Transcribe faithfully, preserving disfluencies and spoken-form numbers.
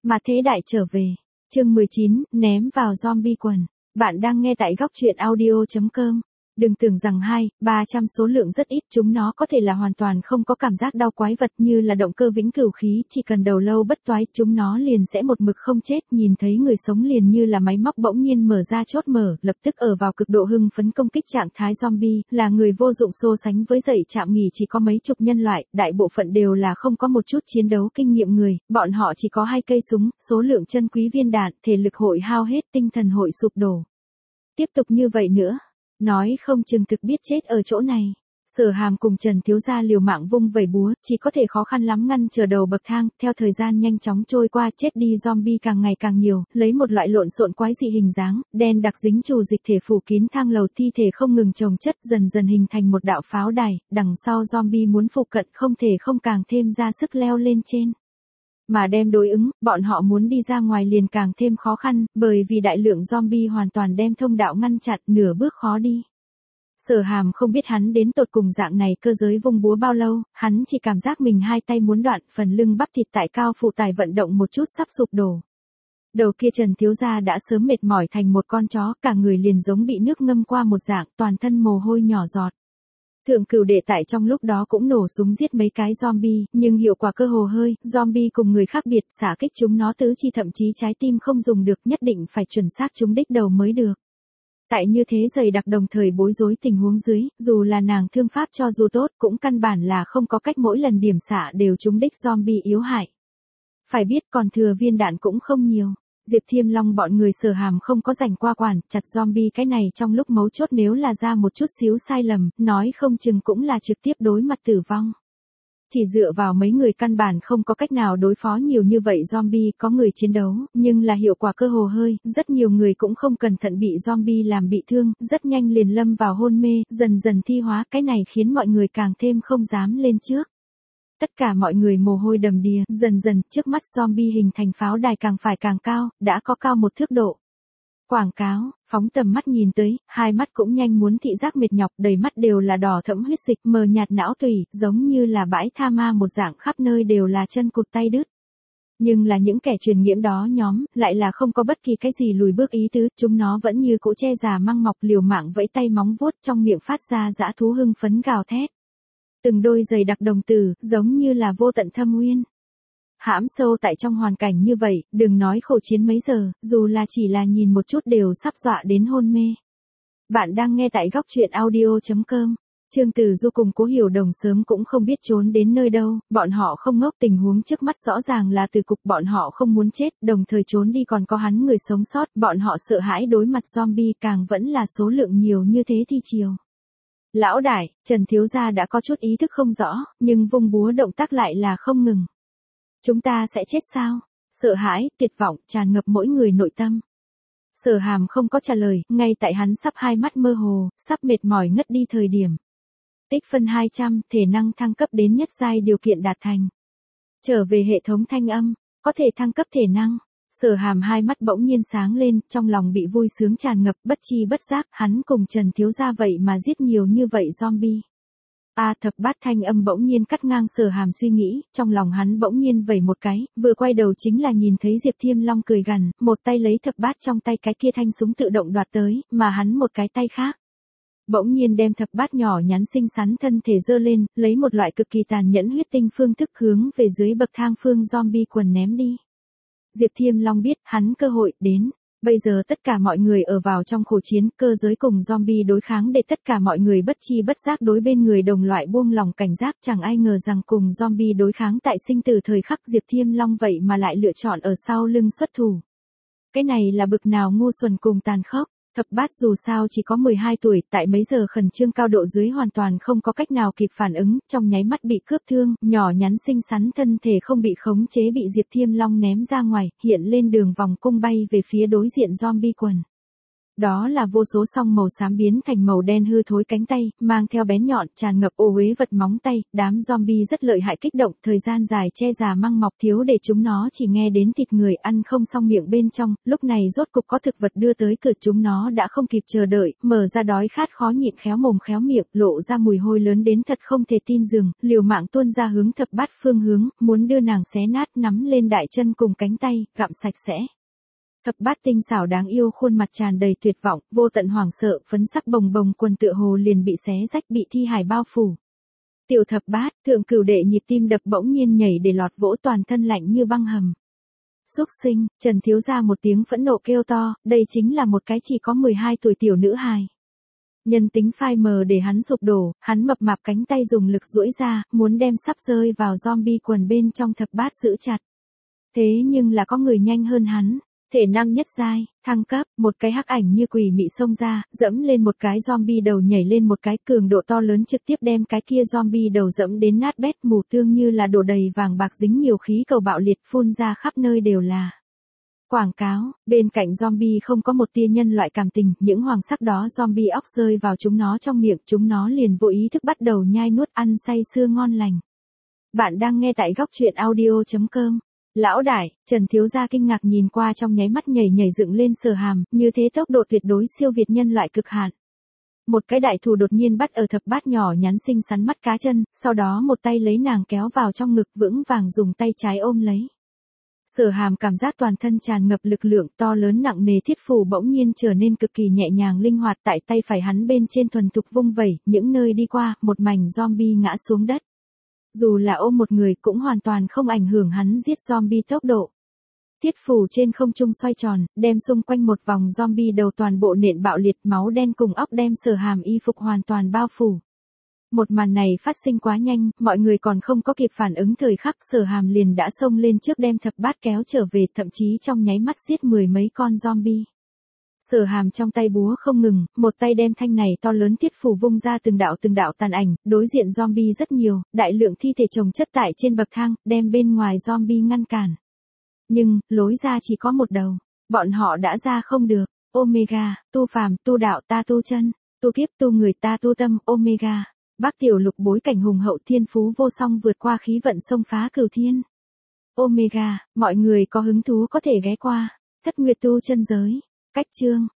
Mà thế đại trở về. Chương mười chín, ném vào zombie quần. Bạn đang nghe tại góc truyện audio chấm com. Đừng tưởng rằng hai, ba trăm số lượng rất ít, chúng nó có thể là hoàn toàn không có cảm giác đau quái vật như là động cơ vĩnh cửu khí, chỉ cần đầu lâu bất toái, chúng nó liền sẽ một mực không chết, nhìn thấy người sống liền như là máy móc bỗng nhiên mở ra chốt mở, lập tức ở vào cực độ hưng phấn công kích trạng thái zombie, là người vô dụng so sánh với dậy trạm nghỉ chỉ có mấy chục nhân loại, đại bộ phận đều là không có một chút chiến đấu kinh nghiệm người, bọn họ chỉ có hai cây súng, số lượng chân quý viên đạn, thể lực hội hao hết, tinh thần hội sụp đổ. Tiếp tục như vậy nữa, nói không chừng thực biết chết ở chỗ này. Sở Hàm cùng Trần Thiếu Gia liều mạng vung vẩy búa, chỉ có thể khó khăn lắm ngăn chờ đầu bậc thang, theo thời gian nhanh chóng trôi qua, chết đi zombie càng ngày càng nhiều, lấy một loại lộn xộn quái dị hình dáng, đen đặc dính trù dịch thể phủ kín thang lầu, thi thể không ngừng chồng chất, dần dần hình thành một đạo pháo đài, đằng sau zombie muốn phụ cận không thể không càng thêm ra sức leo lên trên. Mà đem đối ứng, bọn họ muốn đi ra ngoài liền càng thêm khó khăn, bởi vì đại lượng zombie hoàn toàn đem thông đạo ngăn chặn, nửa bước khó đi. Sở Hàm không biết hắn đến tột cùng dạng này cơ giới vung búa bao lâu, hắn chỉ cảm giác mình hai tay muốn đoạn, phần lưng bắp thịt tại cao phụ tải vận động một chút sắp sụp đổ. Đầu kia Trần Thiếu Gia đã sớm mệt mỏi thành một con chó, cả người liền giống bị nước ngâm qua một dạng, toàn thân mồ hôi nhỏ giọt. Thượng cửu đệ tại trong lúc đó cũng nổ súng giết mấy cái zombie, nhưng hiệu quả cơ hồ hơi, zombie cùng người khác biệt, xả kích chúng nó tứ chi thậm chí trái tim không dùng được, nhất định phải chuẩn xác trúng đích đầu mới được. Tại như thế dày đặc đồng thời bối rối tình huống dưới, dù là nàng thương pháp cho dù tốt, cũng căn bản là không có cách mỗi lần điểm xạ đều trúng đích zombie yếu hại. Phải biết còn thừa viên đạn cũng không nhiều. Diệp Thiêm Long bọn người Sở Hàm không có rảnh qua quản, chặt zombie cái này trong lúc mấu chốt nếu là ra một chút xíu sai lầm, nói không chừng cũng là trực tiếp đối mặt tử vong. Chỉ dựa vào mấy người căn bản không có cách nào đối phó nhiều như vậy zombie, có người chiến đấu, nhưng là hiệu quả cơ hồ hơi, rất nhiều người cũng không cẩn thận bị zombie làm bị thương, rất nhanh liền lâm vào hôn mê, dần dần thi hóa, cái này khiến mọi người càng thêm không dám lên trước. Tất cả mọi người mồ hôi đầm đìa, dần dần, trước mắt zombie hình thành pháo đài càng phải càng cao, đã có cao một thước độ. Quảng cáo, phóng tầm mắt nhìn tới, hai mắt cũng nhanh muốn thị giác mệt nhọc, đầy mắt đều là đỏ thẫm huyết dịch, mờ nhạt não tủy, giống như là bãi tha ma một dạng, khắp nơi đều là chân cụt tay đứt. Nhưng là những kẻ truyền nhiễm đó nhóm, lại là không có bất kỳ cái gì lùi bước ý tứ, chúng nó vẫn như cũ che già măng mọc liều mạng vẫy tay móng vuốt, trong miệng phát ra dã thú hưng phấn gào thét. Từng đôi giày đặc đồng tử, giống như là vô tận thâm uyên. Hãm sâu tại trong hoàn cảnh như vậy, đừng nói khổ chiến mấy giờ, dù là chỉ là nhìn một chút đều sắp dọa đến hôn mê. Bạn đang nghe tại góc truyện audio chấm com. Trương Tử Du cùng Cố Hiểu Đồng sớm cũng không biết trốn đến nơi đâu, bọn họ không ngốc, tình huống trước mắt rõ ràng là từ cục, bọn họ không muốn chết, đồng thời trốn đi còn có hắn người sống sót, bọn họ sợ hãi đối mặt zombie, càng vẫn là số lượng nhiều như thế thi chiều. Lão đại, Trần Thiếu Gia đã có chút ý thức không rõ, nhưng vung búa động tác lại là không ngừng. Chúng ta sẽ chết sao? Sợ hãi, tuyệt vọng, tràn ngập mỗi người nội tâm. Sở Hàm không có trả lời, ngay tại hắn sắp hai mắt mơ hồ, sắp mệt mỏi ngất đi thời điểm. Tích phân hai trăm, thể năng thăng cấp đến nhất giai điều kiện đạt thành. Trở về hệ thống thanh âm, có thể thăng cấp thể năng. Sở Hàm hai mắt bỗng nhiên sáng lên, trong lòng bị vui sướng tràn ngập, bất chi bất giác, hắn cùng Trần Thiếu Gia vậy mà giết nhiều như vậy zombie. A thập bát thanh âm bỗng nhiên cắt ngang Sở Hàm suy nghĩ, trong lòng hắn bỗng nhiên vẩy một cái, vừa quay đầu chính là nhìn thấy Diệp Thiêm Long cười gằn, một tay lấy thập bát trong tay cái kia thanh súng tự động đoạt tới, mà hắn một cái tay khác. Bỗng nhiên đem thập bát nhỏ nhắn xinh xắn thân thể giơ lên, lấy một loại cực kỳ tàn nhẫn huyết tinh phương thức hướng về dưới bậc thang phương zombie quần ném đi. Diệp Thiêm Long biết, hắn cơ hội đến. Bây giờ tất cả mọi người ở vào trong khổ chiến, cơ giới cùng zombie đối kháng để tất cả mọi người bất chi bất giác đối bên người đồng loại buông lòng cảnh giác, chẳng ai ngờ rằng cùng zombie đối kháng tại sinh tử thời khắc Diệp Thiêm Long vậy mà lại lựa chọn ở sau lưng xuất thủ. Cái này là bực nào ngu xuẩn cùng tàn khốc. Thập bát dù sao chỉ có mười hai tuổi, tại mấy giờ khẩn trương cao độ dưới hoàn toàn không có cách nào kịp phản ứng, trong nháy mắt bị cướp thương, nhỏ nhắn xinh xắn thân thể không bị khống chế bị Diệp Thiêm Long ném ra ngoài, hiện lên đường vòng cung bay về phía đối diện zombie quần. Đó là vô số song màu xám biến thành màu đen hư thối cánh tay, mang theo bén nhọn, tràn ngập ô uế vật móng tay, đám zombie rất lợi hại kích động, thời gian dài che già măng mọc thiếu để chúng nó chỉ nghe đến thịt người ăn không xong miệng bên trong, lúc này rốt cục có thực vật đưa tới cửa chúng nó đã không kịp chờ đợi, mở ra đói khát khó nhịn khéo mồm khéo miệng, lộ ra mùi hôi lớn đến thật không thể tin dường, liều mạng tuôn ra hướng thập bát phương hướng, muốn đưa nàng xé nát nắm lên đại chân cùng cánh tay, gặm sạch sẽ. Thập bát tinh xảo đáng yêu khuôn mặt tràn đầy tuyệt vọng, vô tận hoảng sợ, phấn sắc bồng bồng quần tựa hồ liền bị xé rách bị thi hài bao phủ. Tiểu thập bát, thượng cửu đệ nhịp tim đập bỗng nhiên nhảy để lọt vỗ toàn thân lạnh như băng hầm. Xúc sinh, Trần thiếu gia một tiếng phẫn nộ kêu to, đây chính là một cái chỉ có mười hai tuổi tiểu nữ hài. Nhân tính phai mờ để hắn sụp đổ, hắn mập mạp cánh tay dùng lực duỗi ra, muốn đem sắp rơi vào zombie quần bên trong thập bát giữ chặt. Thế nhưng là có người nhanh hơn hắn. Thể năng nhất giai, thăng cấp, một cái hắc ảnh như quỷ mị xông ra, dẫm lên một cái zombie đầu nhảy lên một cái cường độ to lớn trực tiếp đem cái kia zombie đầu dẫm đến nát bét mù tương như là đổ đầy vàng bạc dính nhiều khí cầu bạo liệt phun ra khắp nơi đều là. Quảng cáo, bên cạnh zombie không có một tia nhân loại cảm tình, những hoàng sắc đó zombie óc rơi vào chúng nó trong miệng, chúng nó liền vô ý thức bắt đầu nhai nuốt ăn say sưa ngon lành. Bạn đang nghe tại góc truyện audio chấm com. Lão đại, Trần thiếu gia kinh ngạc nhìn qua trong nháy mắt nhảy nhảy dựng lên Sở Hàm, như thế tốc độ tuyệt đối siêu việt nhân loại cực hạn. Một cái đại thủ đột nhiên bắt ở thập bát nhỏ nhắn xinh xắn mắt cá chân, sau đó một tay lấy nàng kéo vào trong ngực vững vàng dùng tay trái ôm lấy. Sở Hàm cảm giác toàn thân tràn ngập lực lượng to lớn nặng nề thiết phù bỗng nhiên trở nên cực kỳ nhẹ nhàng linh hoạt tại tay phải hắn bên trên thuần thục vung vẩy, những nơi đi qua, một mảnh zombie ngã xuống đất. Dù là ôm một người cũng hoàn toàn không ảnh hưởng hắn giết zombie tốc độ. Thiết phủ trên không trung xoay tròn, đem xung quanh một vòng zombie đầu toàn bộ nện bạo liệt máu đen cùng óc đem Sở Hàm y phục hoàn toàn bao phủ. Một màn này phát sinh quá nhanh, mọi người còn không có kịp phản ứng thời khắc Sở Hàm liền đã xông lên trước đem thập bát kéo trở về thậm chí trong nháy mắt giết mười mấy con zombie. Sở Hàm trong tay búa không ngừng, một tay đem thanh này to lớn thiết phủ vung ra từng đạo từng đạo tàn ảnh, đối diện zombie rất nhiều, đại lượng thi thể chồng chất tại trên bậc thang, đem bên ngoài zombie ngăn cản. Nhưng, lối ra chỉ có một đầu, bọn họ đã ra không được, Omega, tu phàm, tu đạo ta tu chân, tu kiếp tu người ta tu tâm, Omega. Bắc tiểu lục bối cảnh hùng hậu thiên phú vô song vượt qua khí vận xông phá cửu thiên. Omega, mọi người có hứng thú có thể ghé qua, Thất Nguyệt tu chân giới. Cách chương